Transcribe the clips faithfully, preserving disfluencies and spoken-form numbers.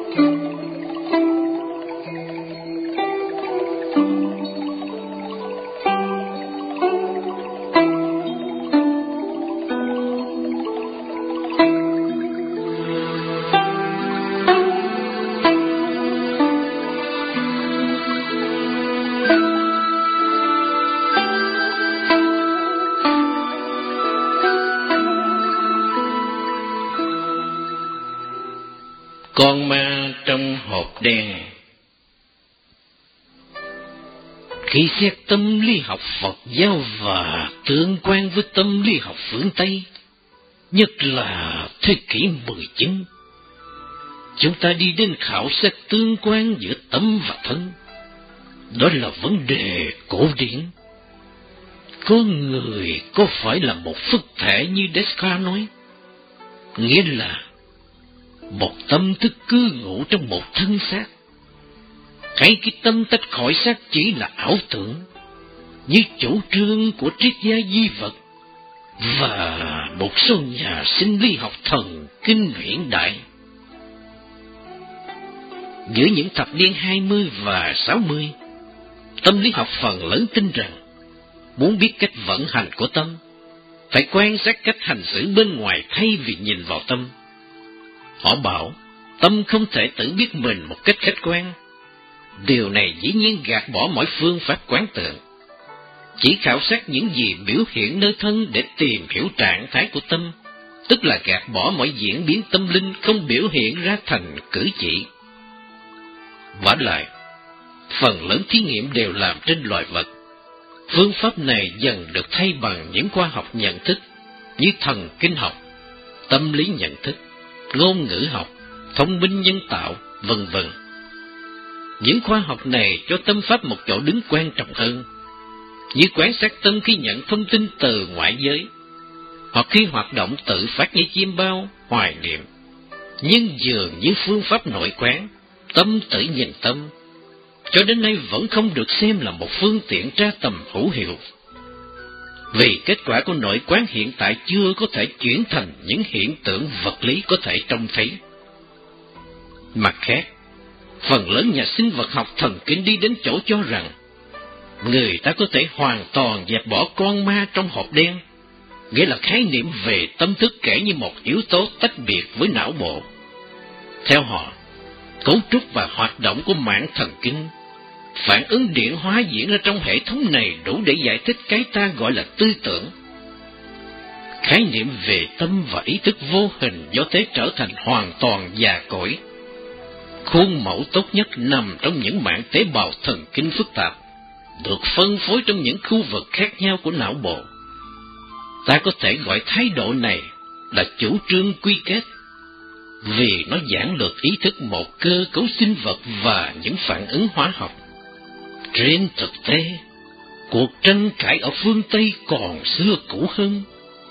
Con ma trong hộp đen. Khi xét tâm lý học Phật giáo và tương quan với tâm lý học phương Tây, nhất là thế kỷ mười chín, chúng ta đi đến khảo sát tương quan giữa tâm và thân. Đó là vấn đề cổ điển. Con người có phải là một phức thể như Descartes nói, nghĩa là một tâm thức cư ngụ trong một thân xác. Cái cái tâm tách khỏi xác chỉ là ảo tưởng, như chủ trương của triết gia duy vật và một số nhà sinh lý học thần kinh hiện đại. Giữa những thập niên hai mươi và sáu mươi, tâm lý học phần lớn tin rằng muốn biết cách vận hành của tâm, phải quan sát cách hành xử bên ngoài thay vì nhìn vào tâm. Họ bảo tâm không thể tự biết mình một cách khách quan. Điều này dĩ nhiên gạt bỏ mọi phương pháp quán tưởng, chỉ khảo sát những gì biểu hiện nơi thân để tìm hiểu trạng thái của tâm, tức là gạt bỏ mọi diễn biến tâm linh không biểu hiện ra thành cử chỉ. Vả lại, phần lớn thí nghiệm đều làm trên loài vật. Phương pháp này dần được thay bằng những khoa học nhận thức như thần kinh học, tâm lý nhận thức, ngôn ngữ học, thông minh nhân tạo, vân vân. Những khoa học này cho tâm pháp một chỗ đứng quan trọng hơn, như quan sát tâm khi nhận thông tin từ ngoại giới, hoặc khi hoạt động tự phát như chim bao, hoài niệm. Nhưng dường như phương pháp nội quán, tâm tự nhìn tâm, cho đến nay vẫn không được xem là một phương tiện tra tầm hữu hiệu. Vì kết quả của nội quán hiện tại chưa có thể chuyển thành những hiện tượng vật lý có thể trông thấy. Mặt khác, phần lớn nhà sinh vật học thần kinh đi đến chỗ cho rằng người ta có thể hoàn toàn dẹp bỏ con ma trong hộp đen, nghĩa là khái niệm về tâm thức kể như một yếu tố tách biệt với não bộ. Theo họ, cấu trúc và hoạt động của mảng thần kinh, phản ứng điện hóa diễn ra trong hệ thống này đủ để giải thích cái ta gọi là tư tưởng. Khái niệm về tâm và ý thức vô hình do thế trở thành hoàn toàn già cỗi. Khuôn mẫu tốt nhất nằm trong những mảng tế bào thần kinh phức tạp, được phân phối trong những khu vực khác nhau của não bộ. Ta có thể gọi thái độ này là chủ trương quy kết, vì nó giảng lược ý thức một cơ cấu sinh vật và những phản ứng hóa học. Trên thực tế, cuộc tranh cãi ở phương Tây còn xưa cũ hơn.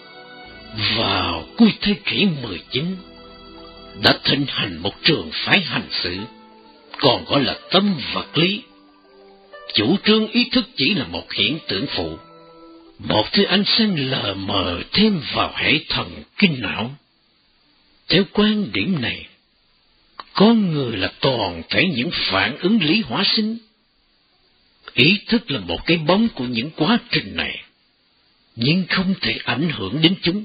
Vào cuối thế kỷ mười chín, đã thịnh hành một trường phái hành xử, còn gọi là tâm vật lý. Chủ trương ý thức chỉ là một hiện tượng phụ, một thứ ánh sáng lờ mờ thêm vào hệ thần kinh não. Theo quan điểm này, con người là toàn thể những phản ứng lý hóa sinh. Ý thức là một cái bóng của những quá trình này, nhưng không thể ảnh hưởng đến chúng.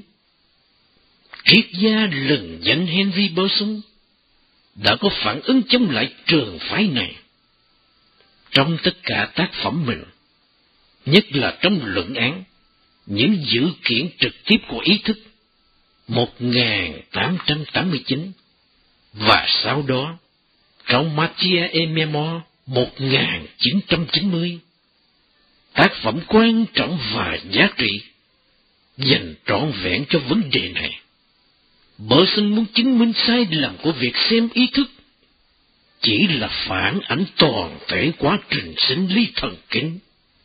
Triết gia lừng danh Henry Bergson đã có phản ứng chống lại trường phái này. Trong tất cả tác phẩm mình, nhất là trong luận án Những dữ kiện trực tiếp của ý thức một nghìn tám trăm tám mươi chín, và sau đó trong Matière et Mémoire một nghìn chín trăm chín mươi, tác phẩm quan trọng và giá trị dành trọn vẹn cho vấn đề này. Bergson muốn chứng minh sai lầm của việc xem ý thức chỉ là phản ảnh toàn thể quá trình sinh lý thần kinh.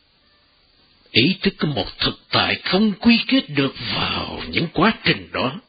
Ý thức có một thực tại không quy kết được vào những quá trình đó.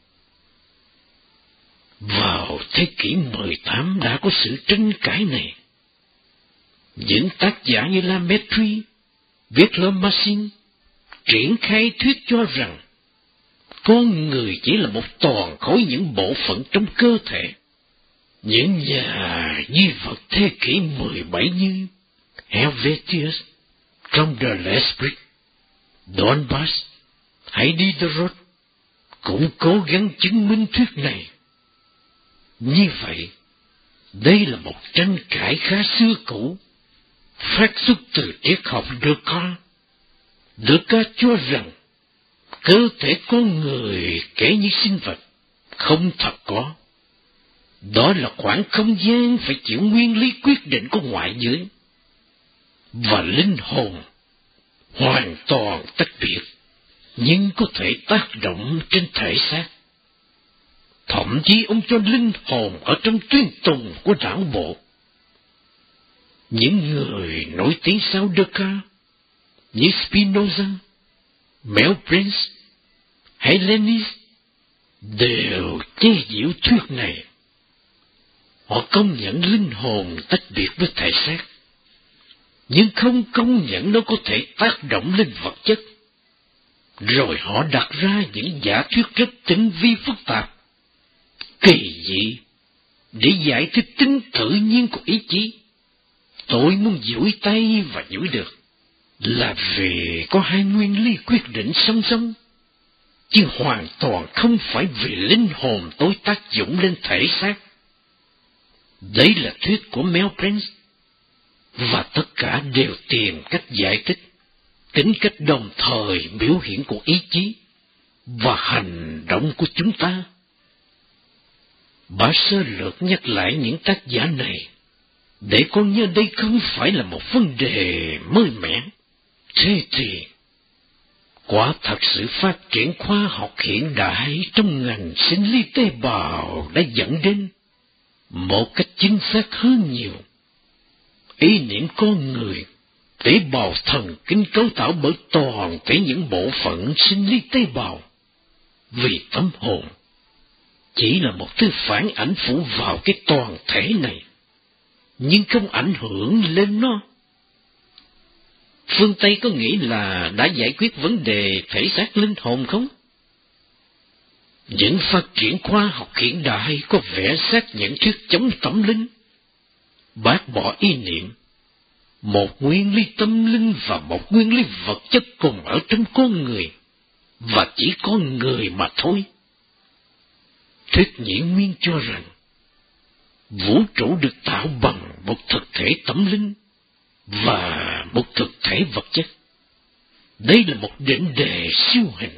Vào thế kỷ mười tám đã có sự tranh cãi này. Những tác giả như Lamettrie, Wittgenstein triển khai thuyết cho rằng con người chỉ là một toàn khối những bộ phận trong cơ thể, Những nhà di vật thế kỷ mười bảy như Helvetius trong The L'Esprit, Donbass hay Diderot cũng cố gắng chứng minh thuyết này. Như vậy, đây là một tranh cãi khá xưa cũ, phát xuất từ triết học Descartes. Descartes cho rằng cơ thể con người kể như sinh vật không thật có. Đó là khoảng không gian phải chịu nguyên lý quyết định của ngoại giới, và linh hồn hoàn toàn tách biệt, nhưng có thể tác động trên thể xác. Thậm chí ông cho linh hồn ở trong tuyên tùng của não bộ. Những người nổi tiếng sau Descartes như Spinoza, Mel Prince hay Leibniz đều chế giễu thuyết này. Họ công nhận linh hồn tách biệt với thể xác, nhưng không công nhận nó có thể tác động lên vật chất. Rồi họ đặt ra những giả thuyết rất tinh vi phức tạp, kỳ dị, để giải thích tính tự nhiên của ý chí. Tôi muốn duỗi tay và duỗi được, là vì có hai nguyên lý quyết định song song, chứ hoàn toàn không phải vì linh hồn tôi tác dụng lên thể xác. Đấy là thuyết của Mel Prince, và tất cả đều tìm cách giải thích tính cách đồng thời biểu hiện của ý chí và hành động của chúng ta. Bà sơ lược nhắc lại những tác giả này, để con nhớ đây không phải là một vấn đề mới mẻ. Thế thì, quả thật sự phát triển khoa học hiện đại trong ngành sinh lý tế bào đã dẫn đến, một cách chính xác hơn nhiều, ý niệm con người, tế bào thần kinh cấu tạo bởi toàn thể những bộ phận sinh lý tế bào. Vì tâm hồn chỉ là một thứ phản ảnh phụ vào cái toàn thể này, nhưng không ảnh hưởng lên nó. Phương Tây có nghĩ là đã giải quyết vấn đề thể xác linh hồn không? Những phát triển khoa học hiện đại có vẻ xác nhận thuyết chống tâm linh, bác bỏ ý niệm một nguyên lý tâm linh và một nguyên lý vật chất cùng ở trong con người, và chỉ con người mà thôi. Thuyết nhĩ nguyên cho rằng vũ trụ được tạo bằng một thực thể tâm linh và một thực thể vật chất. Đây là một định đề siêu hình.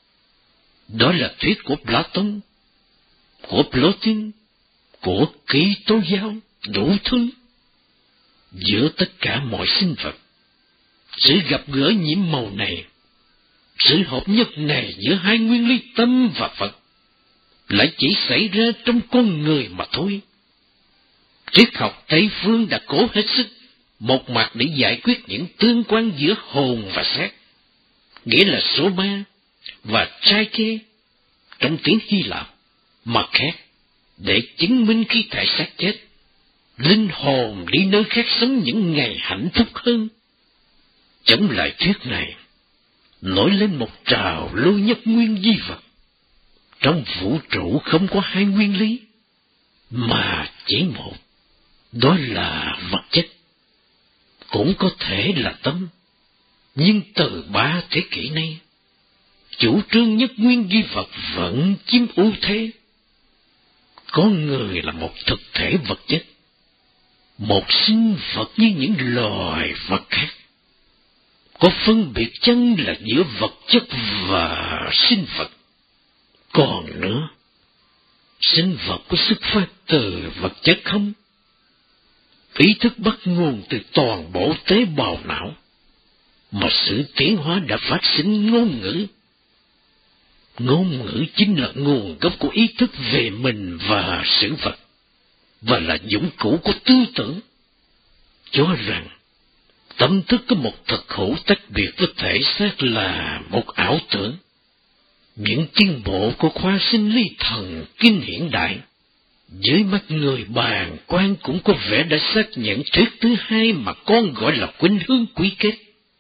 Đó là thuyết của Platon, của Plotin, của Kitô giáo, đủ thứ. Giữa tất cả mọi sinh vật, sự gặp gỡ nhiễm màu này, sự hợp nhất này giữa hai nguyên lý tâm và Phật, lại chỉ xảy ra trong con người mà thôi. Triết học Tây phương đã cố hết sức một mặt để giải quyết những tương quan giữa hồn và xác, nghĩa là soma và psyche trong tiếng Hy Lạp, mặt khác để chứng minh khi thể xác chết, linh hồn đi nơi khác sống những ngày hạnh phúc hơn. Chống lại thuyết này, nổi lên một trào lưu nhất nguyên di vật. Trong vũ trụ không có hai nguyên lý, mà chỉ một, đó là vật chất. Cũng có thể là tâm, nhưng từ ba thế kỷ nay, chủ trương nhất nguyên di vật vẫn chiếm ưu thế. Con người là một thực thể vật chất, một sinh vật như những loài vật khác. Có phân biệt chăng là giữa vật chất và sinh vật? Còn nữa, sinh vật có xuất phát từ vật chất không? Ý thức bắt nguồn từ toàn bộ tế bào não, mà sự tiến hóa đã phát sinh ngôn ngữ. Ngôn ngữ chính là nguồn gốc của ý thức về mình và sự vật, và là dụng cụ của tư tưởng. Cho rằng tâm thức có một thực hữu tách biệt với thể xác là một ảo tưởng. Những tiến bộ của khoa sinh lý thần kinh hiện đại, dưới mắt người bàn quan cũng có vẻ đã xác nhận thuyết thứ hai mà con gọi là khuynh hướng quy kết.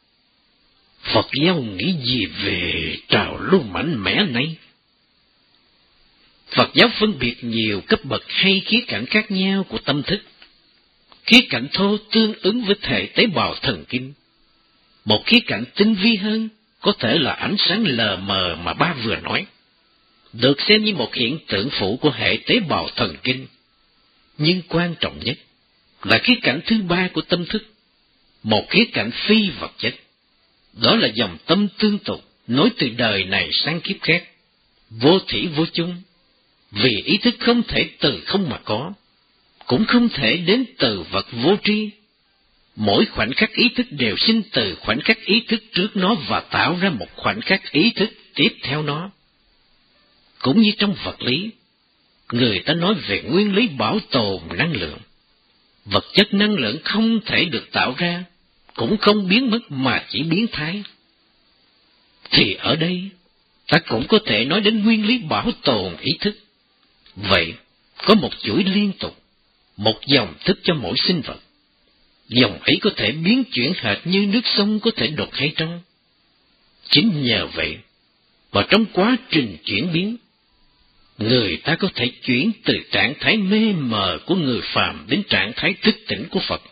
Phật giáo nghĩ gì về trào lưu mạnh mẽ này? Phật giáo phân biệt nhiều cấp bậc hay khía cạnh khác nhau của tâm thức. Khía cạnh thô tương ứng với thể tế bào thần kinh. Một khía cạnh tinh vi hơn có thể là ánh sáng lờ mờ mà ba vừa nói, được xem như một hiện tượng phụ của hệ tế bào thần kinh. Nhưng quan trọng nhất là khía cạnh thứ ba của tâm thức, một khía cạnh phi vật chất. Đó là dòng tâm tương tục, nối từ đời này sang kiếp khác, vô thủy vô chung, vì ý thức không thể từ không mà có, cũng không thể đến từ vật vô tri. Mỗi khoảnh khắc ý thức đều sinh từ khoảnh khắc ý thức trước nó và tạo ra một khoảnh khắc ý thức tiếp theo nó. Cũng như trong vật lý, người ta nói về nguyên lý bảo tồn năng lượng. Vật chất năng lượng không thể được tạo ra, cũng không biến mất mà chỉ biến thái. Thì ở đây, ta cũng có thể nói đến nguyên lý bảo tồn ý thức. Vậy, có một chuỗi liên tục, một dòng thức cho mỗi sinh vật. Dòng ấy có thể biến chuyển hệt như nước sông có thể đục hay trong. Chính nhờ vậy, mà trong quá trình chuyển biến, người ta có thể chuyển từ trạng thái mê mờ của người phàm đến trạng thái thức tỉnh của Phật.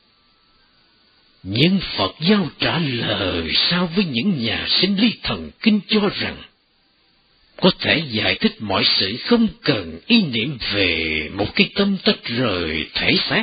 Nhưng Phật giáo trả lời sao với những nhà sinh lý thần kinh cho rằng có thể giải thích mọi sự không cần ý niệm về một cái tâm tách rời thể xác.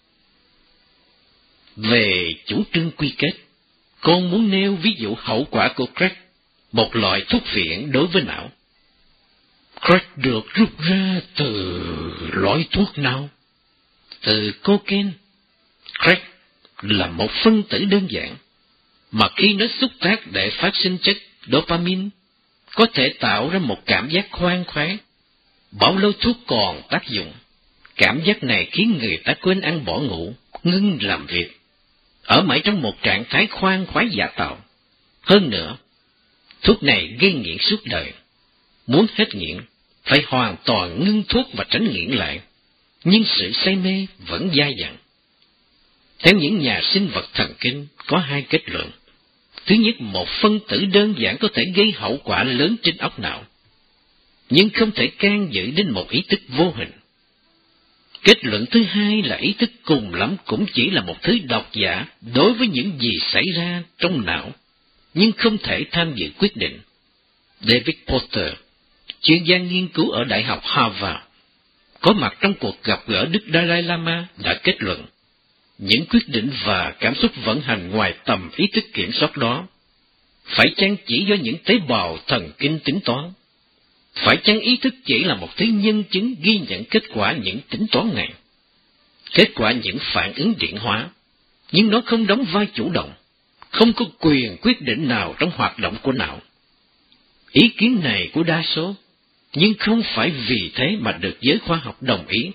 Về chủ trương quy kết, con muốn nêu ví dụ hậu quả của crack, một loại thuốc phiện đối với não. Crack được rút ra từ loại thuốc nào? Từ cocaine. Crack là một phân tử đơn giản, mà khi nó xúc tác để phát sinh chất dopamine, có thể tạo ra một cảm giác khoan khoái. Bao lâu thuốc còn tác dụng, cảm giác này khiến người ta quên ăn bỏ ngủ, ngưng làm việc, ở mãi trong một trạng thái khoan khoái giả tạo. Hơn nữa, thuốc này gây nghiện suốt đời. Muốn hết nghiện, phải hoàn toàn ngưng thuốc và tránh nghiện lại, nhưng sự say mê vẫn dai dẳng. Theo những nhà sinh vật thần kinh, có hai kết luận. Thứ nhất, một phân tử đơn giản có thể gây hậu quả lớn trên óc não, nhưng không thể can dự đến một ý thức vô hình. Kết luận thứ hai là ý thức cùng lắm cũng chỉ là một thứ độc giả đối với những gì xảy ra trong não, nhưng không thể tham dự quyết định. David Porter, chuyên gia nghiên cứu ở Đại học Harvard, có mặt trong cuộc gặp gỡ Đức Dalai Lama, đã kết luận những quyết định và cảm xúc vận hành ngoài tầm ý thức kiểm soát đó phải chăng chỉ do những tế bào thần kinh tính toán? Phải chăng ý thức chỉ là một thứ nhân chứng ghi nhận kết quả những tính toán này, kết quả những phản ứng điện hóa, nhưng nó không đóng vai chủ động, không có quyền quyết định nào trong hoạt động của não? Ý kiến này của đa số, nhưng không phải vì thế mà được giới khoa học đồng ý.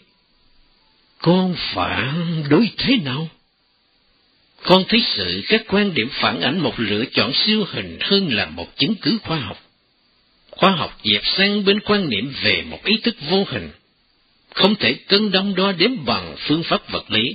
Con phản đối thế nào? Con thấy sự các quan điểm phản ảnh một lựa chọn siêu hình hơn là một chứng cứ khoa học. Khoa học dẹp sang bên quan niệm về một ý thức vô hình, không thể cân đong đo đếm bằng phương pháp vật lý.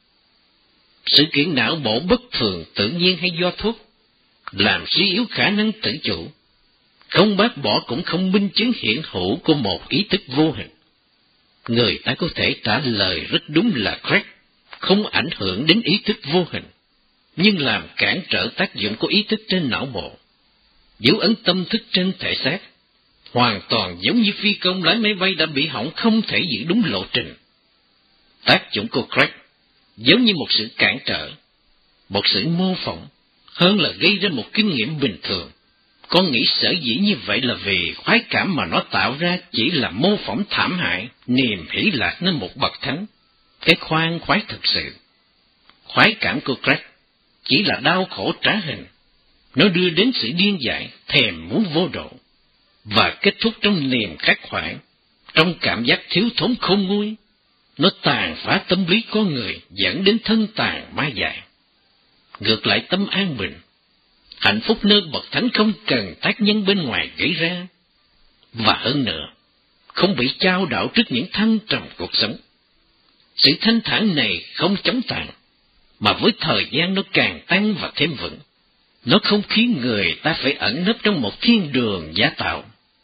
Sự kiện não bộ bất thường tự nhiên hay do thuốc, làm suy yếu khả năng tự chủ, không bác bỏ cũng không minh chứng hiện hữu của một ý thức vô hình. Người ta có thể trả lời rất đúng là crack không ảnh hưởng đến ý thức vô hình, nhưng làm cản trở tác dụng của ý thức trên não bộ. Dấu ấn tâm thức trên thể xác, hoàn toàn giống như phi công lái máy bay đã bị hỏng không thể giữ đúng lộ trình. Tác dụng của crack giống như một sự cản trở, một sự mô phỏng, hơn là gây ra một kinh nghiệm bình thường. Con nghĩ sở dĩ như vậy là vì khoái cảm mà nó tạo ra chỉ là mô phỏng thảm hại, niềm hỷ lạc nên một bậc thánh, cái khoan khoái thực sự. Khoái cảm của crack chỉ là đau khổ trá hình, nó đưa đến sự điên dại, thèm muốn vô độ, và kết thúc trong niềm khát khoải, trong cảm giác thiếu thốn khôn nguôi. Nó tàn phá tâm lý con người, dẫn đến thân tàn ma dại. Ngược lại, tâm an bình, hạnh phúc nơi bậc thánh không cần tác nhân bên ngoài gây ra, và hơn nữa, không bị chao đảo trước những thăng trầm cuộc sống. Sự thanh thản này không chóng tàn, mà với thời gian nó càng tăng và thêm vững. Nó không khiến người ta phải ẩn nấp trong một thiên đường giả tạo.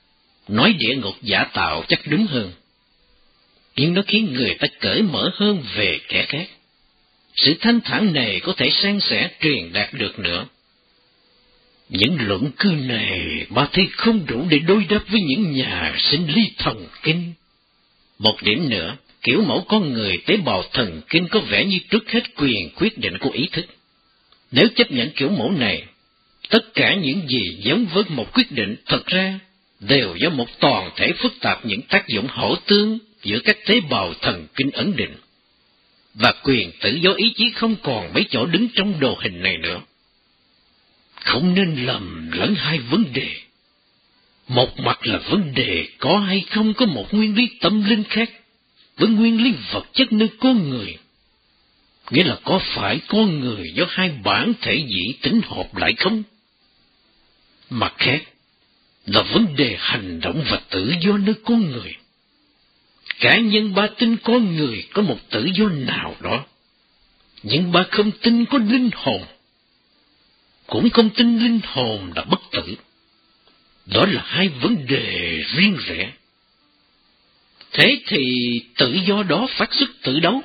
Nói địa ngục giả tạo chắc đúng hơn, nhưng nó khiến người ta cởi mở hơn về kẻ khác. Sự thanh thản này có thể san sẻ truyền đạt được nữa. Những luận cứ này ba thấy không đủ để đối đáp với những nhà sinh lý thần kinh. Một điểm nữa, kiểu mẫu con người tế bào thần kinh có vẻ như trước hết quyền quyết định của ý thức. Nếu chấp nhận kiểu mẫu này, tất cả những gì giống với một quyết định thật ra đều do một toàn thể phức tạp những tác dụng hỗ tương giữa các tế bào thần kinh ấn định. Và quyền tự do ý chí không còn mấy chỗ đứng trong đồ hình này nữa. Không nên lầm lẫn hai vấn đề. Một mặt là vấn đề có hay không có một nguyên lý tâm linh khác với nguyên lý vật chất nơi con người. Nghĩa là có phải con người do hai bản thể dĩ tính hợp lại không? Mặt khác là vấn đề hành động và tự do nơi con người. Cá nhân ba tin con người có một tự do nào đó, nhưng ba không tin có linh hồn, cũng không tin linh hồn là bất tử. Đó là hai vấn đề riêng rẽ. Thế thì tự do đó phát xuất từ đâu?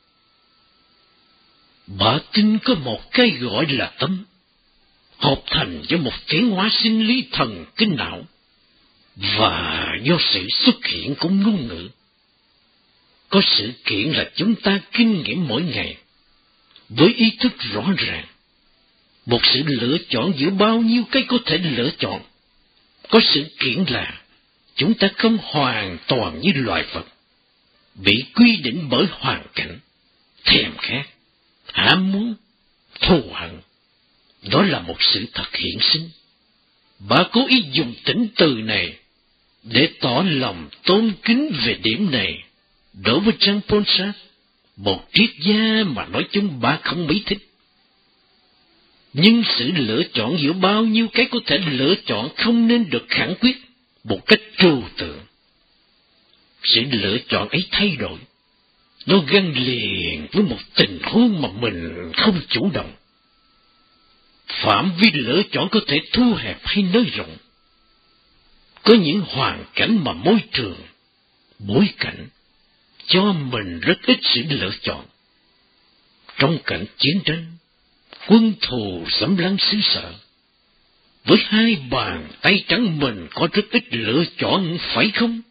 Bà tin có một cái gọi là tâm, hợp thành do một tiến hóa sinh lý thần kinh não, và do sự xuất hiện của ngôn ngữ. Có sự kiện là chúng ta kinh nghiệm mỗi ngày, với ý thức rõ ràng, một sự lựa chọn giữa bao nhiêu cái có thể lựa chọn. Có sự kiện là chúng ta không hoàn toàn như loài vật, bị quy định bởi hoàn cảnh, thèm khát, ham muốn, thù hận. Đó là một sự thật hiện sinh. Bà cố ý dùng tính từ này để tỏ lòng tôn kính về điểm này đối với Jean-Paul Sartre, một triết gia mà nói chung bà không mấy thích. Nhưng sự lựa chọn giữa bao nhiêu cái có thể lựa chọn không nên được khẳng quyết một cách trừu tượng. Sự lựa chọn ấy thay đổi, nó gắn liền với một tình huống mà mình không chủ động. Phạm vi lựa chọn có thể thu hẹp hay nới rộng. Có những hoàn cảnh mà môi trường, bối cảnh cho mình rất ít sự lựa chọn. Trong cảnh chiến tranh, quân thù xâm lăng xứ sở, với hai bàn tay trắng mình có rất ít lựa chọn, phải không?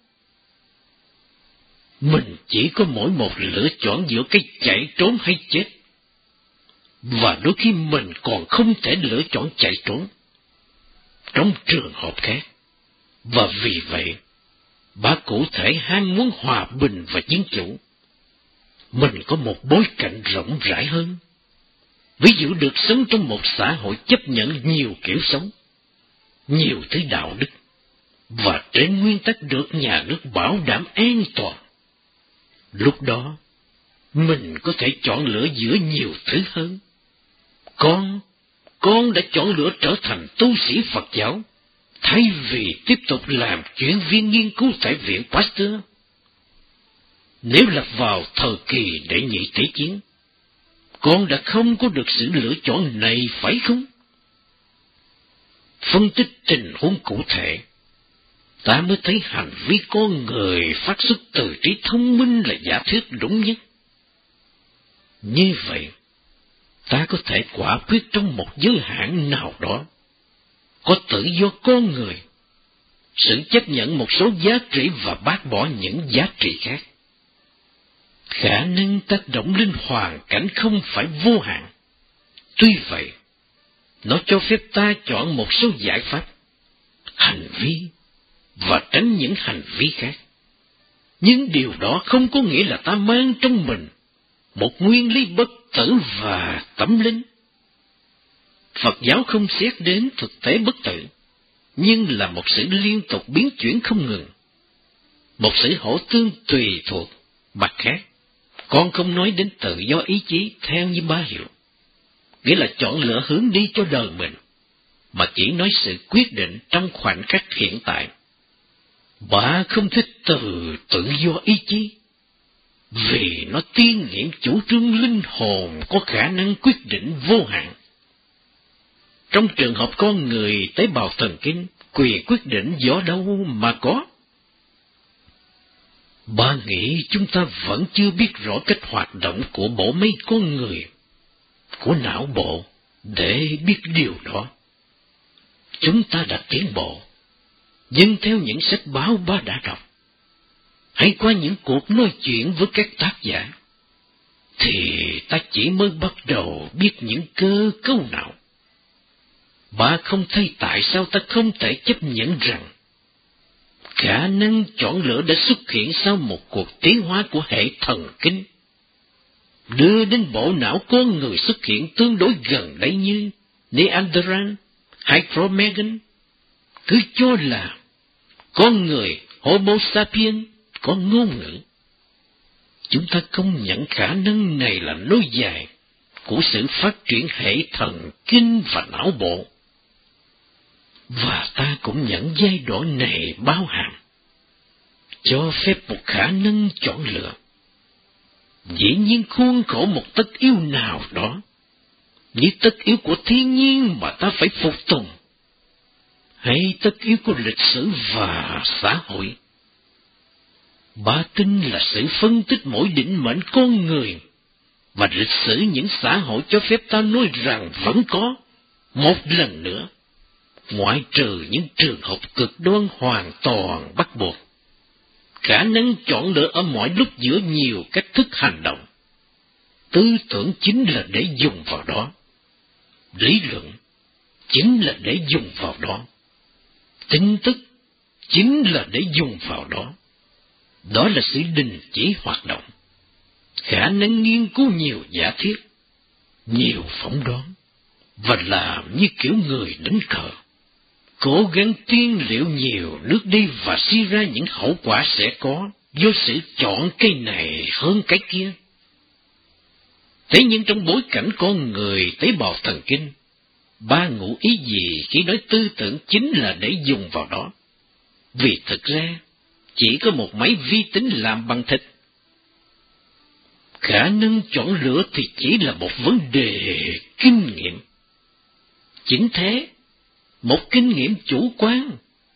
Mình chỉ có mỗi một lựa chọn giữa cái chạy trốn hay chết. Và đôi khi mình còn không thể lựa chọn chạy trốn trong trường hợp khác. Và vì vậy, bà cụ thể ham muốn hòa bình và dân chủ. Mình có một bối cảnh rộng rãi hơn. Ví dụ được sống trong một xã hội chấp nhận nhiều kiểu sống, nhiều thứ đạo đức, và trên nguyên tắc được nhà nước bảo đảm an toàn. Lúc đó, mình có thể chọn lựa giữa nhiều thứ hơn. Con, con đã chọn lựa trở thành tu sĩ Phật giáo, thay vì tiếp tục làm chuyên viên nghiên cứu tại Viện Pasteur. Nếu lặp vào thời kỳ đệ nhị thế chiến, con đã không có được sự lựa chọn này, phải không? Phân tích tình huống cụ thể, ta mới thấy hành vi con người phát xuất từ trí thông minh là giả thuyết đúng nhất. Như vậy, ta có thể quả quyết trong một giới hạn nào đó, có tự do con người, sự chấp nhận một số giá trị và bác bỏ những giá trị khác. Khả năng tác động lên hoàn cảnh không phải vô hạn. Tuy vậy, nó cho phép ta chọn một số giải pháp, hành vi, và tránh những hành vi khác. Nhưng điều đó không có nghĩa là ta mang trong mình một nguyên lý bất tử và tâm linh. Phật giáo không xét đến thực tế bất tử, nhưng là một sự liên tục biến chuyển không ngừng, một sự hỗ tương tùy thuộc. Mặt khác, con không nói đến tự do ý chí theo như ba hiểu, nghĩa là chọn lựa hướng đi cho đời mình, mà chỉ nói sự quyết định trong khoảnh khắc hiện tại. Bà không thích từ tự do ý chí, vì nó tiên nghiệm chủ trương linh hồn có khả năng quyết định vô hạn. Trong trường hợp con người tế bào thần kinh quyền quyết định do đâu mà có? Ba nghĩ chúng ta vẫn chưa biết rõ cách hoạt động của bộ máy con người, của não bộ, để biết điều đó. Chúng ta đã tiến bộ, nhưng theo những sách báo ba đã đọc, hay qua những cuộc nói chuyện với các tác giả, thì ta chỉ mới bắt đầu biết những cơ cấu nào. Ba không thấy tại sao ta không thể chấp nhận rằng khả năng chọn lựa đã xuất hiện sau một cuộc tiến hóa của hệ thần kinh, đưa đến bộ não con người xuất hiện tương đối gần đây như Neanderthal hay Cro-Magnon. Cứ cho là con người Homo sapiens có ngôn ngữ. Chúng ta công nhận khả năng này là nối dài của sự phát triển hệ thần kinh và não bộ. Và ta cũng nhận giai đoạn này bao hàm, cho phép một khả năng chọn lựa. Dĩ nhiên khuôn khổ một tất yếu nào đó, như tất yếu của thiên nhiên mà ta phải phục tùng, hay tất yếu của lịch sử và xã hội. Ba tin là sự phân tích mỗi định mệnh con người, và lịch sử những xã hội cho phép ta nói rằng vẫn có, một lần nữa, ngoại trừ những trường hợp cực đoan hoàn toàn bắt buộc, khả năng chọn lựa ở mọi lúc giữa nhiều cách thức hành động. Tư tưởng chính là để dùng vào đó, lý luận chính là để dùng vào đó, tin tức chính là để dùng vào đó. Đó là sự đình chỉ hoạt động, khả năng nghiên cứu nhiều giả thiết, nhiều phỏng đoán, và làm như kiểu người đánh cờ, cố gắng tiên liệu nhiều nước đi và suy ra những hậu quả sẽ có do sự chọn cái này hơn cái kia. Thế nhưng trong bối cảnh con người tế bào thần kinh, ba ngụ ý gì khi nói tư tưởng chính là để dùng vào đó? Vì thực ra, chỉ có một máy vi tính làm bằng thịt. Khả năng chọn lựa thì chỉ là một vấn đề kinh nghiệm. Chính thế, một kinh nghiệm chủ quan.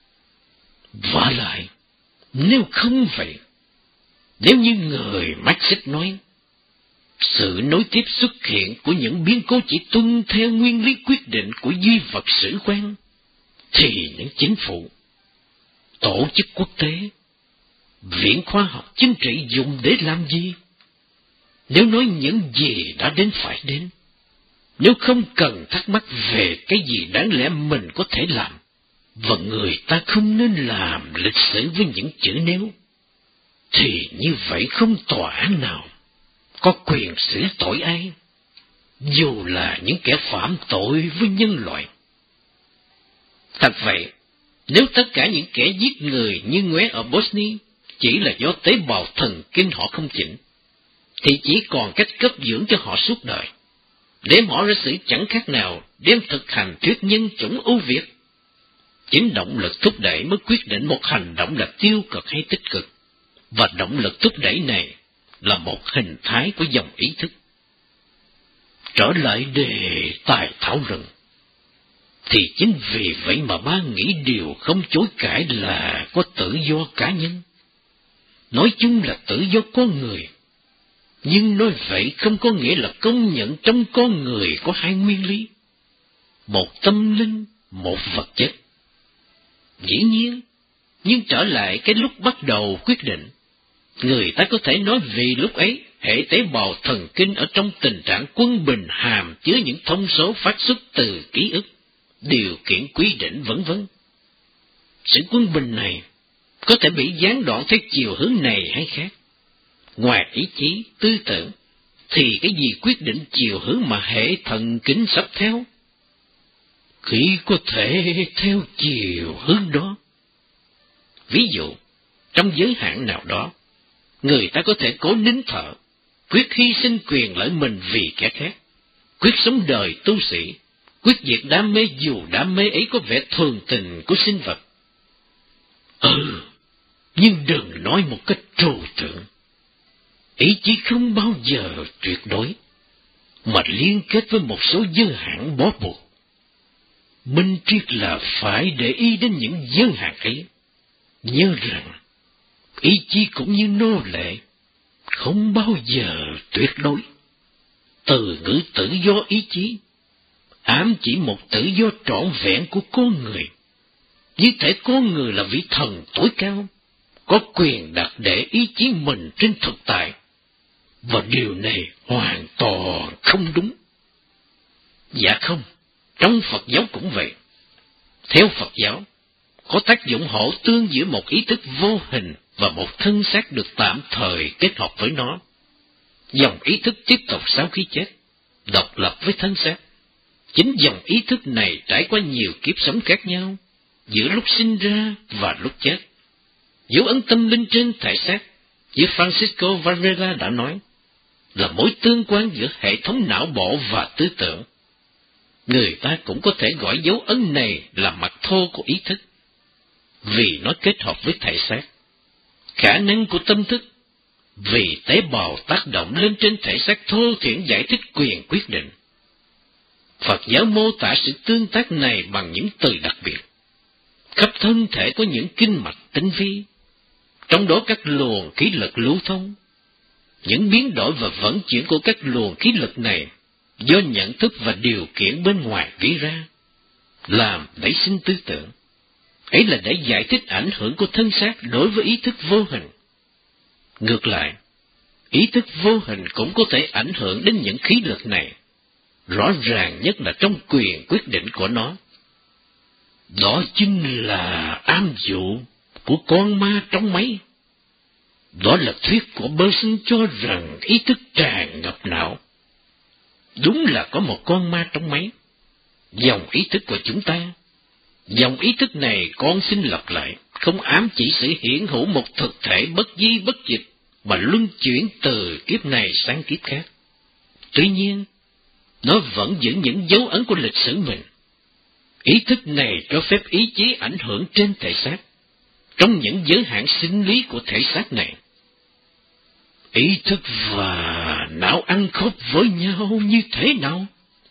Vả lại, nếu không vậy, nếu như người Marxist nói, sự nối tiếp xuất hiện của những biến cố chỉ tuân theo nguyên lý quyết định của duy vật sử quan, thì những chính phủ, tổ chức quốc tế, viện khoa học chính trị dùng để làm gì? Nếu nói những gì đã đến phải đến, nếu không cần thắc mắc về cái gì đáng lẽ mình có thể làm, và người ta không nên làm lịch sử với những chữ nếu, thì như vậy không tòa án nào có quyền xử tội ai, dù là những kẻ phạm tội với nhân loại. Thật vậy, nếu tất cả những kẻ giết người như ngoé ở Bosnia chỉ là do tế bào thần kinh họ không chỉnh, thì chỉ còn cách cấp dưỡng cho họ suốt đời, để họ ra sự chẳng khác nào đem thực hành thuyết nhân chủng ưu việt. Chính động lực thúc đẩy mới quyết định một hành động là tiêu cực hay tích cực, và động lực thúc đẩy này là một hình thái của dòng ý thức. Trở lại đề tài thảo luận, thì chính vì vậy mà ba nghĩ điều không chối cãi là có tự do cá nhân. Nói chung là tự do con người, nhưng nói vậy không có nghĩa là công nhận trong con người có hai nguyên lý, một tâm linh, một vật chất. Dĩ nhiên, nhưng trở lại cái lúc bắt đầu quyết định, người ta có thể nói vì lúc ấy hệ tế bào thần kinh ở trong tình trạng quân bình hàm chứa những thông số phát xuất từ ký ức, điều kiện quy định vân vân. Sự quân bình này có thể bị gián đoạn theo chiều hướng này hay khác. Ngoài ý chí, tư tưởng, thì cái gì quyết định chiều hướng mà hệ thần kinh sắp theo? Khi có thể theo chiều hướng đó. Ví dụ, trong giới hạn nào đó, người ta có thể cố nín thở, quyết hy sinh quyền lợi mình vì kẻ khác, quyết sống đời tu sĩ, quyết diệt đam mê dù đam mê ấy có vẻ thường tình của sinh vật. Ừ, nhưng đừng nói một cách trừu tượng. Ý chí không bao giờ tuyệt đối, mà liên kết với một số giới hạn bó buộc. minh triết là phải để ý đến những giới hạn ấy. Nhớ rằng, ý chí cũng như nô lệ, không bao giờ tuyệt đối. Từ ngữ tự do ý chí, ám chỉ một tự do trọn vẹn của con người. Như thể con người là vị thần tối cao, có quyền đặt để ý chí mình trên thực tại. Và điều này hoàn toàn không đúng. Dạ không, trong Phật giáo cũng vậy. Theo Phật giáo, có tác dụng hỗ tương giữa một ý thức vô hình và một thân xác được tạm thời kết hợp với nó. Dòng ý thức tiếp tục sau khi chết, độc lập với thân xác. Chính dòng ý thức này trải qua nhiều kiếp sống khác nhau, giữa lúc sinh ra và lúc chết. Dấu ấn tâm linh trên thể xác, như Francisco Varela đã nói, là mối tương quan giữa hệ thống não bộ và tư tưởng. Người ta cũng có thể gọi dấu ấn này là mặt thô của ý thức, vì nó kết hợp với thể xác. Khả năng của tâm thức, vì tế bào tác động lên trên thể xác thô thiển giải thích quyền quyết định. Phật giáo mô tả sự tương tác này bằng những từ đặc biệt. Khắp thân thể có những kinh mạch tinh vi, trong đó các luồng khí lực lưu thông. Những biến đổi và vận chuyển của các luồng khí lực này do nhận thức và điều kiện bên ngoài gây ra, làm nảy sinh tư tưởng. Ấy là để giải thích ảnh hưởng của thân xác đối với ý thức vô hình. Ngược lại, ý thức vô hình cũng có thể ảnh hưởng đến những khí lực này, rõ ràng nhất là trong quyền quyết định của nó. Đó chính là ám dụ của con ma trong máy. Đó là thuyết của Bergson cho rằng ý thức tràn ngập não. Đúng là có một con ma trong máy, dòng ý thức của chúng ta. Dòng ý thức này con xin lặp lại, không ám chỉ sự hiển hữu một thực thể bất di bất dịch, mà luân chuyển từ kiếp này sang kiếp khác. Tuy nhiên, nó vẫn giữ những dấu ấn của lịch sử mình. Ý thức này cho phép ý chí ảnh hưởng trên thể xác, trong những giới hạn sinh lý của thể xác này. Ý thức và não ăn khớp với nhau như thế nào?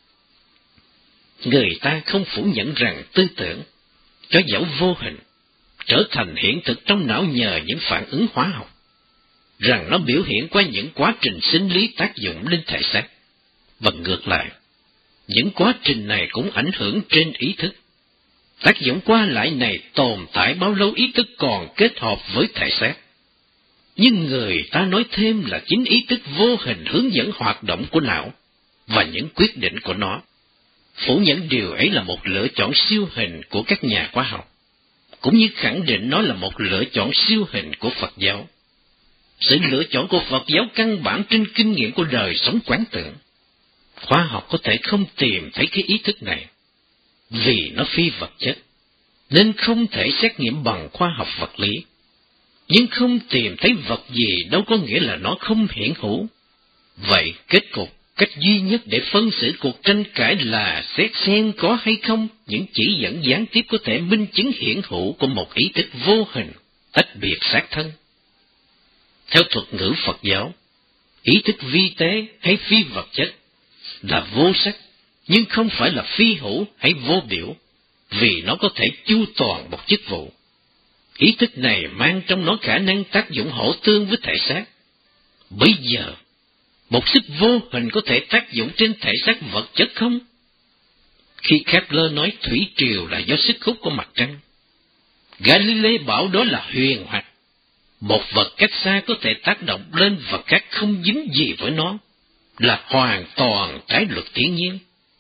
Người ta không phủ nhận rằng tư tưởng, cho dẫu vô hình, trở thành hiện thực trong não nhờ những phản ứng hóa học, rằng nó biểu hiện qua những quá trình sinh lý tác dụng lên thể xác. Và ngược lại, những quá trình này cũng ảnh hưởng trên ý thức. Tác dụng qua lại này tồn tại bao lâu ý thức còn kết hợp với thể xác. Nhưng người ta nói thêm là chính ý thức vô hình hướng dẫn hoạt động của não và những quyết định của nó. Phủ nhận điều ấy là một lựa chọn siêu hình của các nhà khoa học, cũng như khẳng định nó là một lựa chọn siêu hình của Phật giáo. Sự lựa chọn của Phật giáo căn bản trên kinh nghiệm của đời sống quán tưởng. Khoa học có thể không tìm thấy cái ý thức này, vì nó phi vật chất, nên không thể xét nghiệm bằng khoa học vật lý. Nhưng không tìm thấy vật gì đâu có nghĩa là nó không hiển hữu. Vậy kết cục, cách duy nhất để phân xử cuộc tranh cãi là xét xem có hay không những chỉ dẫn gián tiếp có thể minh chứng hiển hữu của một ý thức vô hình, tách biệt xác thân. Theo thuật ngữ Phật giáo, ý thức vi tế hay phi vật chất là vô sắc, nhưng không phải là phi hữu hay vô biểu, vì nó có thể chu toàn một chức vụ. Ý thức này mang trong nó khả năng tác dụng hỗ tương với thể xác. Bây giờ, một sức vô hình có thể tác dụng trên thể xác vật chất không? Khi Kepler nói thủy triều là do sức hút của mặt trăng, Galilei bảo đó là huyền hoặc. Một vật cách xa có thể tác động lên vật khác không dính gì với nó, là hoàn toàn trái luật thiên nhiên.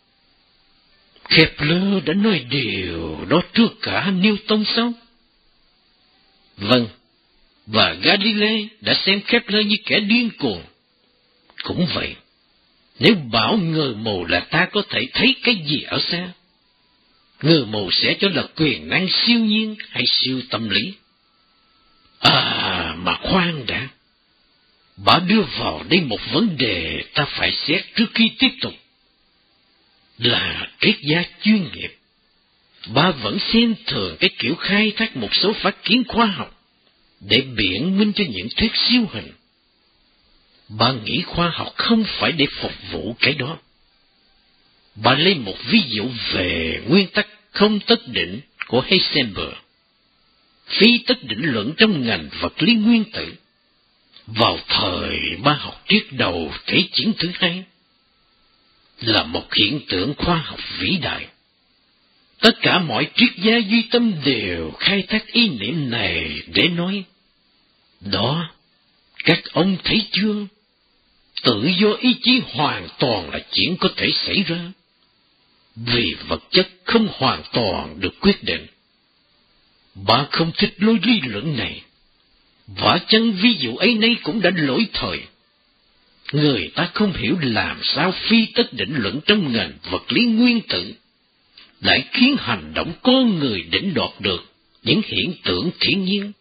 Kepler đã nói điều đó trước cả Newton sao? Vâng, và Galilei đã xem Kepler như kẻ điên cuồng. Cũng vậy, nếu bảo người mù là ta có thể thấy cái gì ở xa, người mù sẽ cho là quyền năng siêu nhiên hay siêu tâm lý. À, mà khoan đã, bà đưa vào đây một vấn đề ta phải xét trước khi tiếp tục. Là triết gia chuyên nghiệp, bà vẫn xem thường cái kiểu khai thác một số phát kiến khoa học để biện minh cho những thuyết siêu hình. Bà nghĩ khoa học không phải để phục vụ cái đó. Bà lấy một ví dụ về nguyên tắc không tất định của Heisenberg, phi tất định luận trong ngành vật lý nguyên tử, vào thời ba học triết đầu Thế chiến thứ hai, là một hiện tượng khoa học vĩ đại. Tất cả mọi triết gia duy tâm đều khai thác ý niệm này để nói, đó, các ông thấy chưa, tự do ý chí hoàn toàn là chuyện có thể xảy ra, vì vật chất không hoàn toàn được quyết định. Bà không thích lối lý luận này, và chăng ví dụ ấy nay cũng đã lỗi thời. Người ta không hiểu làm sao phi tất định luận trong ngành vật lý nguyên tử lại khiến hành động con người định đoạt được những hiện tượng thiên nhiên.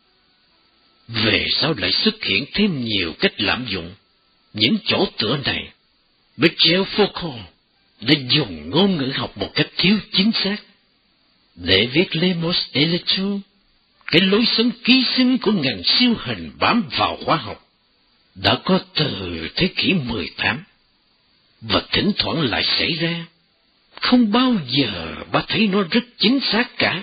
Về sau lại xuất hiện thêm nhiều cách lạm dụng những chỗ tựa này. Michel Foucault đã dùng ngôn ngữ học một cách thiếu chính xác để viết Lemos Electro, cái lối sống ký sinh của ngành siêu hình bám vào khoa học, đã có từ thế kỷ mười tám, và thỉnh thoảng lại xảy ra. Không bao giờ bà thấy nó rất chính xác cả.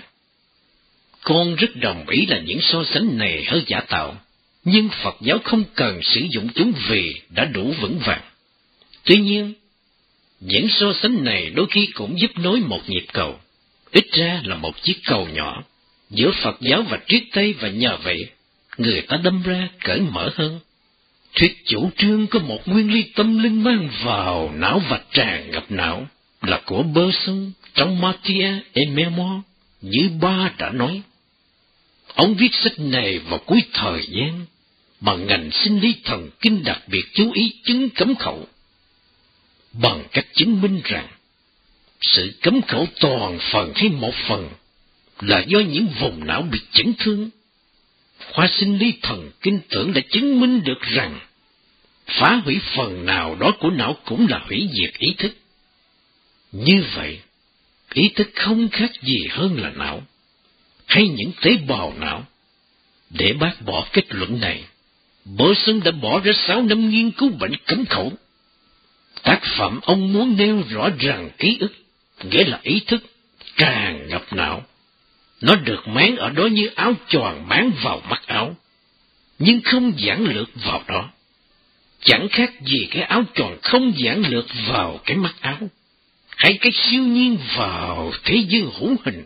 Con rất đồng ý là những so sánh này hơi giả tạo, nhưng Phật giáo không cần sử dụng chúng vì đã đủ vững vàng. Tuy nhiên, những so sánh này đôi khi cũng giúp nối một nhịp cầu, ít ra là một chiếc cầu nhỏ, giữa Phật giáo và triết Tây, và nhờ vậy, người ta đâm ra cởi mở hơn. Thuyết chủ trương có một nguyên lý tâm linh mang vào não và tràn ngập não là của Bergson trong Matière et Mémoire, như ba đã nói. Ông viết sách này vào cuối thời gian, mà ngành sinh lý thần kinh đặc biệt chú ý chứng cấm khẩu, bằng cách chứng minh rằng sự cấm khẩu toàn phần hay một phần là do những vùng não bị chấn thương. Khoa sinh lý thần kinh tưởng đã chứng minh được rằng phá hủy phần nào đó của não cũng là hủy diệt ý thức. Như vậy, ý thức không khác gì hơn là não, hay những tế bào não. Để bác bỏ kết luận này, Bergson đã bỏ ra sáu năm nghiên cứu bệnh cấm khẩu. Tác phẩm ông muốn nêu rõ rằng ký ức, nghĩa là ý thức, tràn ngập não. Nó được máng ở đó như áo choàng máng vào mắt áo, nhưng không giản lược vào đó. Chẳng khác gì cái áo choàng không giản lược vào cái mắt áo, hay cái siêu nhiên vào thế giới hữu hình.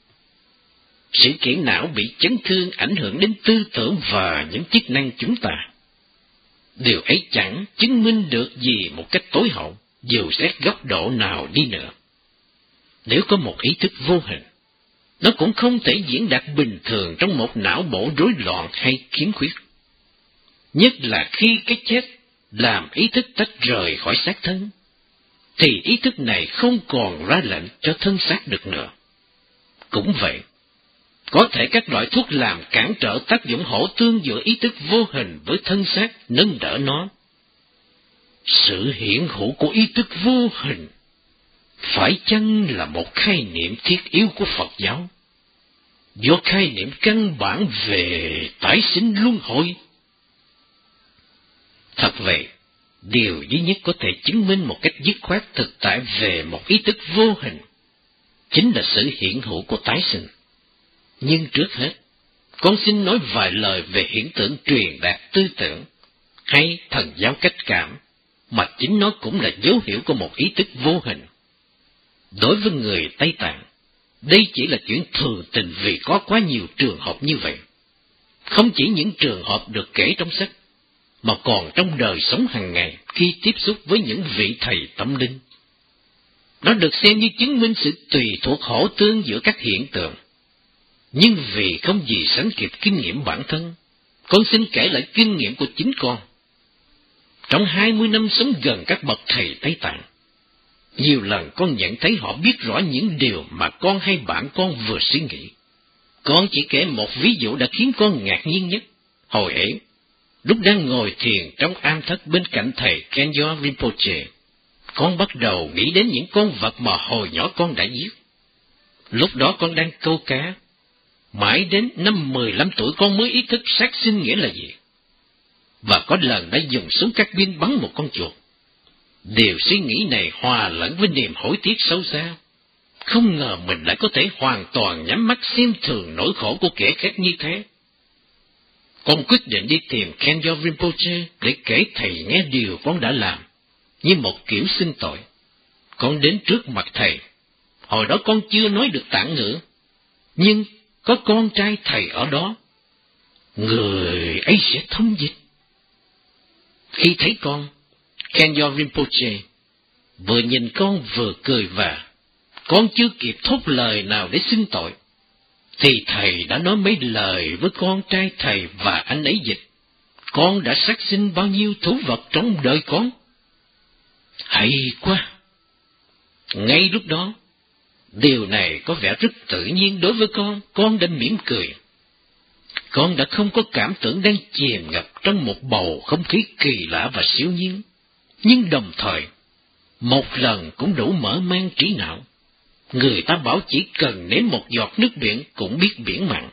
Sự kiện não bị chấn thương ảnh hưởng đến tư tưởng và những chức năng chúng ta. Điều ấy chẳng chứng minh được gì một cách tối hậu, dù xét góc độ nào đi nữa. Nếu có một ý thức vô hình, nó cũng không thể diễn đạt bình thường trong một não bộ rối loạn hay khiếm khuyết. Nhất là khi cái chết làm ý thức tách rời khỏi xác thân, thì ý thức này không còn ra lệnh cho thân xác được nữa. Cũng vậy, có thể các loại thuốc làm cản trở tác dụng hỗ tương giữa ý thức vô hình với thân xác, nâng đỡ nó. Sự hiện hữu của ý thức vô hình phải chăng là một khái niệm thiết yếu của Phật giáo, do khái niệm căn bản về tái sinh luân hồi? Thật vậy, điều duy nhất có thể chứng minh một cách dứt khoát thực tại về một ý thức vô hình chính là sự hiện hữu của tái sinh. Nhưng trước hết, con xin nói vài lời về hiện tượng truyền đạt tư tưởng, hay thần giáo cách cảm, mà chính nó cũng là dấu hiệu của một ý thức vô hình. Đối với người Tây Tạng, đây chỉ là chuyện thường tình vì có quá nhiều trường hợp như vậy. Không chỉ những trường hợp được kể trong sách, mà còn trong đời sống hàng ngày khi tiếp xúc với những vị thầy tâm linh. Nó được xem như chứng minh sự tùy thuộc hỗ tương giữa các hiện tượng. Nhưng vì không gì sánh kịp kinh nghiệm bản thân, con xin kể lại kinh nghiệm của chính con. Trong hai mươi năm sống gần các bậc thầy Tây Tạng, nhiều lần con nhận thấy họ biết rõ những điều mà con hay bạn con vừa suy nghĩ. Con chỉ kể một ví dụ đã khiến con ngạc nhiên nhất. Hồi ấy, lúc đang ngồi thiền trong am thất bên cạnh thầy Khenyo Rinpoche, con bắt đầu nghĩ đến những con vật mà hồi nhỏ con đã giết. Lúc đó con đang câu cá. Mãi đến năm mười lăm tuổi con mới ý thức sát sinh nghĩa là gì. Và có lần đã dùng súng carbine bắn một con chuột. Điều suy nghĩ này hòa lẫn với niềm hối tiếc sâu xa. Không ngờ mình lại có thể hoàn toàn nhắm mắt xem thường nỗi khổ của kẻ khác như thế. Con quyết định đi tìm Khenyo Rinpoche để kể thầy nghe điều con đã làm, như một kiểu xin tội. Con đến trước mặt thầy. Hồi đó con chưa nói được tạng ngữ, nhưng có con trai thầy ở đó. Người ấy sẽ thông dịch. Khi thấy con, Khenyo Rinpoche vừa nhìn con vừa cười và con chưa kịp thốt lời nào để xin tội, thì thầy đã nói mấy lời với con trai thầy và anh ấy dịch. Con đã sát sinh bao nhiêu thú vật trong đời con? Hay quá! Ngay lúc đó, điều này có vẻ rất tự nhiên đối với con, con đã mỉm cười. Con đã không có cảm tưởng đang chìm ngập trong một bầu không khí kỳ lạ và siêu nhiên, nhưng đồng thời, một lần cũng đủ mở mang trí não. Người ta bảo chỉ cần nếm một giọt nước biển cũng biết biển mặn.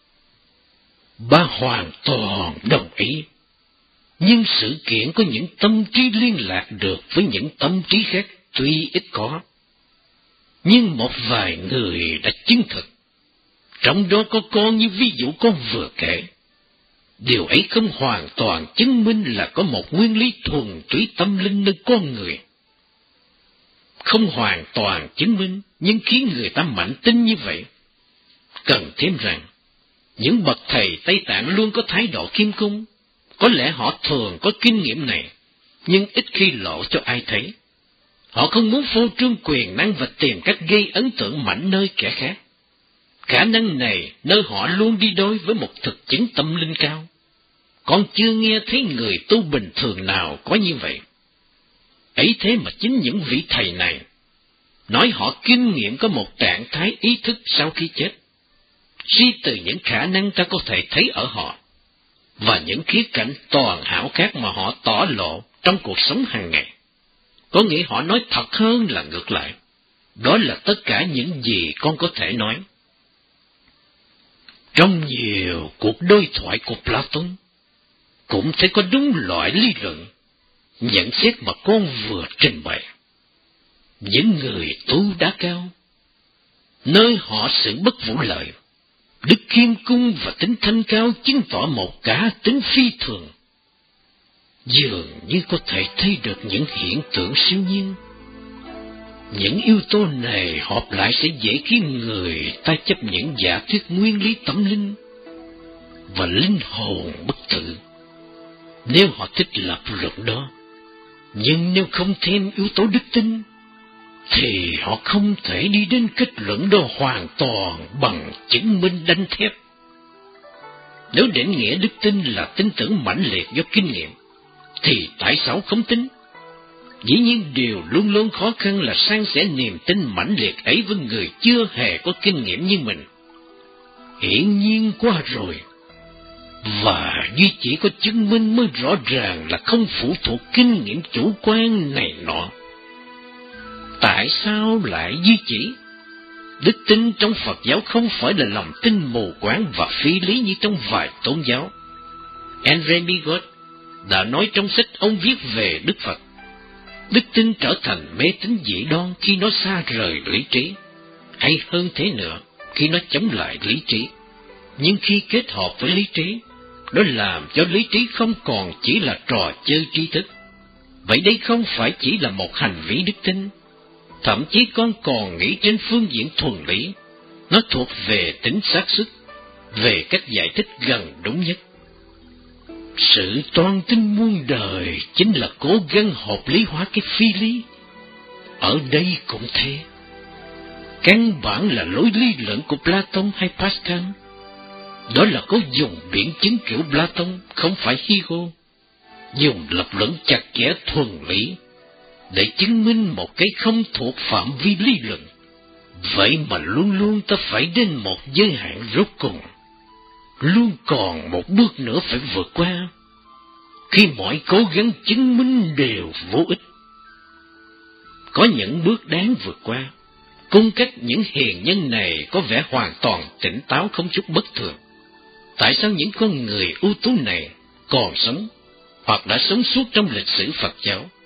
Ba hoàn toàn đồng ý. Nhưng sự kiện có những tâm trí liên lạc được với những tâm trí khác tuy ít có. Nhưng một vài người đã chứng thực. Trong đó có con như ví dụ con vừa kể. Điều ấy không hoàn toàn chứng minh là có một nguyên lý thuần túy tâm linh nơi con người. Không hoàn toàn chứng minh, nhưng khiến người ta mạnh tin như vậy. Cần thêm rằng, những bậc thầy Tây Tạng luôn có thái độ khiêm cung. Có lẽ họ thường có kinh nghiệm này, nhưng ít khi lộ cho ai thấy. Họ không muốn phô trương quyền năng và tìm cách gây ấn tượng mạnh nơi kẻ khác. Khả năng này nơi họ luôn đi đôi với một thực chứng tâm linh cao. Con chưa nghe thấy người tu bình thường nào có như vậy. Ấy thế mà chính những vị thầy này nói họ kinh nghiệm có một trạng thái ý thức sau khi chết, suy từ những khả năng ta có thể thấy ở họ, và những khía cạnh toàn hảo khác mà họ tỏ lộ trong cuộc sống hàng ngày. Có nghĩa họ nói thật hơn là ngược lại. Đó là tất cả những gì con có thể nói. Trong nhiều cuộc đối thoại của Platon, cũng thấy có đúng loại lý luận, nhận xét mà con vừa trình bày. Những người tu đá cao, nơi họ sự bất vũ lợi, đức khiêm cung và tính thanh cao chứng tỏ một cá tính phi thường. Dường như có thể thấy được những hiện tượng siêu nhiên. Những yếu tố này hợp lại sẽ dễ khiến người ta chấp nhận giả thuyết nguyên lý tâm linh và linh hồn bất tử, nếu họ thích lập luận đó. Nhưng nếu không thêm yếu tố đức tin, thì họ không thể đi đến kết luận đó hoàn toàn bằng chứng minh đanh thép. Nếu định nghĩa đức tin là tin tưởng mãnh liệt do kinh nghiệm, thì tại sao không tin? Dĩ nhiên điều luôn luôn khó khăn là san sẻ niềm tin mãnh liệt ấy với người chưa hề có kinh nghiệm như mình. Hiển nhiên qua rồi, và duy chỉ có chứng minh mới rõ ràng là không phụ thuộc kinh nghiệm chủ quan này nọ. Tại sao lại duy chỉ? Đức tin trong Phật giáo không phải là lòng tin mù quáng và phi lý như trong vài tôn giáo. André Migot đã nói trong sách ông viết về Đức Phật, đức tin trở thành mê tín dị đoan khi nó xa rời lý trí, hay hơn thế nữa, khi nó chống lại lý trí. Nhưng khi kết hợp với lý trí, nó làm cho lý trí không còn chỉ là trò chơi tri thức. Vậy đây không phải chỉ là một hành vi đức tin. Thậm chí con còn nghĩ trên phương diện thuần lý, nó thuộc về tính xác suất, về cách giải thích gần đúng nhất. Sự toan tính muôn đời chính là cố gắng hợp lý hóa cái phi lý. Ở đây cũng thế. Căn bản là lối lý luận của Platon hay Pascal. Đó là có dùng biện chứng kiểu Platon, không phải Hugo. Dùng lập luận chặt chẽ thuần lý để chứng minh một cái không thuộc phạm vi lý luận. Vậy mà luôn luôn ta phải đến một giới hạn rốt cùng. Luôn còn một bước nữa phải vượt qua, khi mọi cố gắng chứng minh đều vô ích. Có những bước đáng vượt qua. Cung cách những hiền nhân này có vẻ hoàn toàn tỉnh táo, không chút bất thường. Tại sao những con người ưu tú này còn sống, hoặc đã sống suốt trong lịch sử Phật giáo?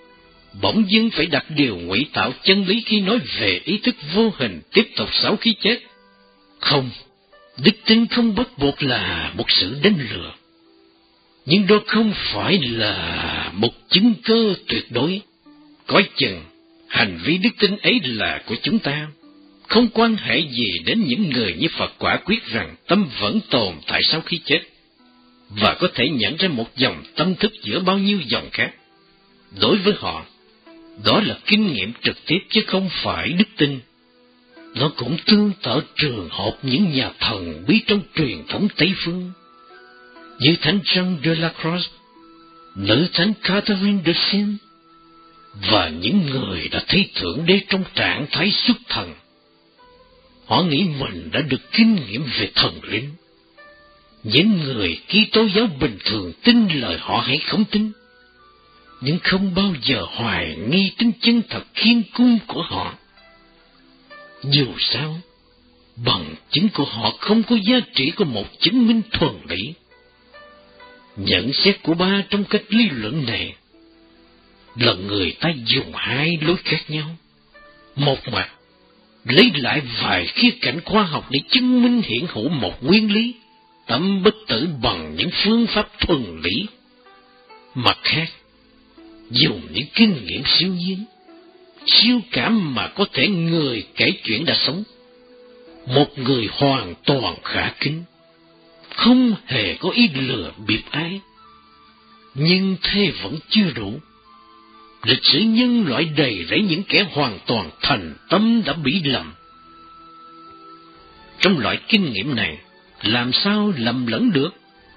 bỗng dưng phải đặt điều ngụy tạo chân lý khi nói về ý thức vô hình tiếp tục sau khi chết. Không, đức tin không bắt buộc là một sự đánh lừa, nhưng đó không phải là một chứng cơ tuyệt đối. Coi chừng hành vi đức tin ấy là của chúng ta, không quan hệ gì đến những người như Phật quả quyết rằng tâm vẫn tồn tại sau khi chết, và có thể nhận ra một dòng tâm thức giữa bao nhiêu dòng khác. Đối với họ, đó là kinh nghiệm trực tiếp chứ không phải đức tin. Nó cũng tương tự trường hợp những nhà thần bí trong truyền thống Tây Phương, như Thánh Jean de la Croix, nữ Thánh Catherine de Sienne, và những người đã thấy Thượng Đế trong trạng thái xuất thần. Họ nghĩ mình đã được kinh nghiệm về thần linh. Những người Kitô giáo bình thường tin lời họ hay không tin, nhưng không bao giờ hoài nghi tính chân thật khiên cung của họ. Dù sao, bằng chứng của họ không có giá trị của một chứng minh thuần lý. Nhận xét của ba trong cách lý luận này là người ta dùng hai lối khác nhau. Một mặt, lấy lại vài khía cạnh khoa học để chứng minh hiện hữu một nguyên lý, tâm bất tử bằng những phương pháp thuần lý. Mặt khác, dùng những kinh nghiệm siêu nhiên, siêu cảm mà có thể người kể chuyện đã sống. Một người hoàn toàn khả kính, không hề có ý lừa bịp ai. Nhưng thế vẫn chưa đủ. Lịch sử nhân loại đầy rẫy những kẻ hoàn toàn thành tâm đã bị lầm. Trong loại kinh nghiệm này, làm sao lầm lẫn được?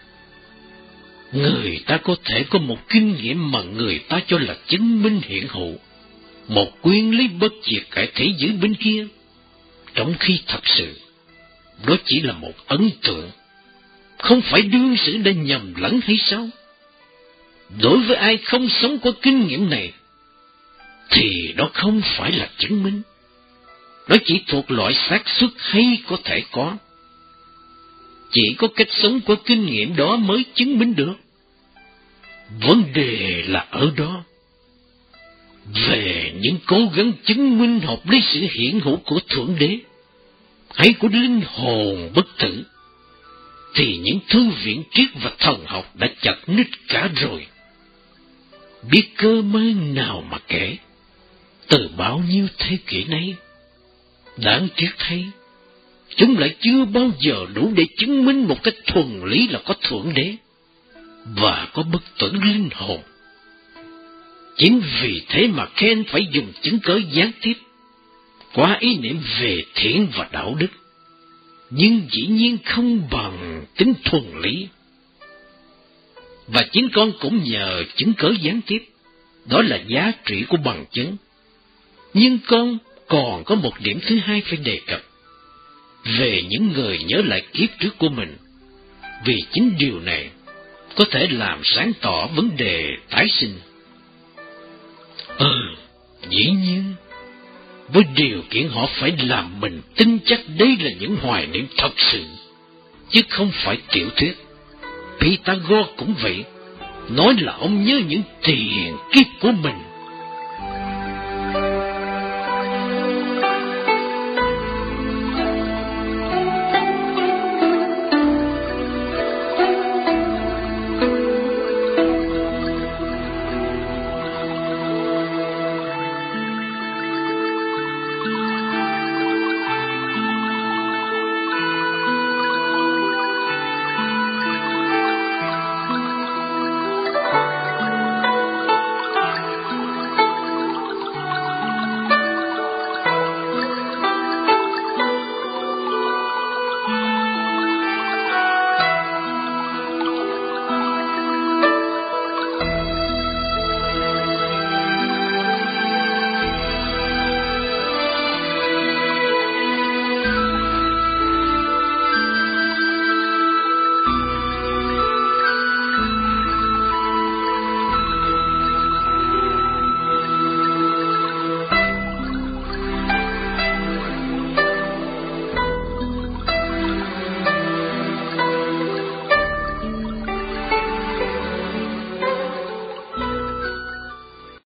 Người ta có thể có một kinh nghiệm mà người ta cho là chứng minh hiện hữu, một nguyên lý bất diệt tại thế giới bên kia, trong khi thật sự đó chỉ là một ấn tượng. Không phải đương sự đã nhầm lẫn hay sao? Đối với ai không sống qua kinh nghiệm này, thì đó không phải là chứng minh. Đó chỉ thuộc loại xác suất hay có thể có. Chỉ có cách sống qua kinh nghiệm đó mới chứng minh được. Vấn đề là ở đó. Về những cố gắng chứng minh hợp lý sự hiện hữu của Thượng Đế, hay của linh hồn bất tử, thì những thư viện triết và thần học đã chặt nứt cả rồi. Biết cơ mang nào mà kể, từ bao nhiêu thế kỷ nay, đáng tiếc thay, chúng lại chưa bao giờ đủ để chứng minh một cách thuần lý là có Thượng Đế và có bất tử linh hồn. Chính vì thế mà Ken phải dùng chứng cớ gián tiếp, qua ý niệm về thiện và đạo đức, nhưng dĩ nhiên không bằng tính thuần lý. Và chính con cũng nhờ chứng cớ gián tiếp, đó là giá trị của bằng chứng. Nhưng con còn có một điểm thứ hai phải đề cập, về những người nhớ lại kiếp trước của mình, vì chính điều này có thể làm sáng tỏ vấn đề tái sinh. Ừ, dĩ nhiên, với điều kiện họ phải làm mình tin chắc đây là những hoài niệm thật sự, chứ không phải tiểu thuyết. Pythagore cũng vậy, nói là ông nhớ những tiền kiếp của mình.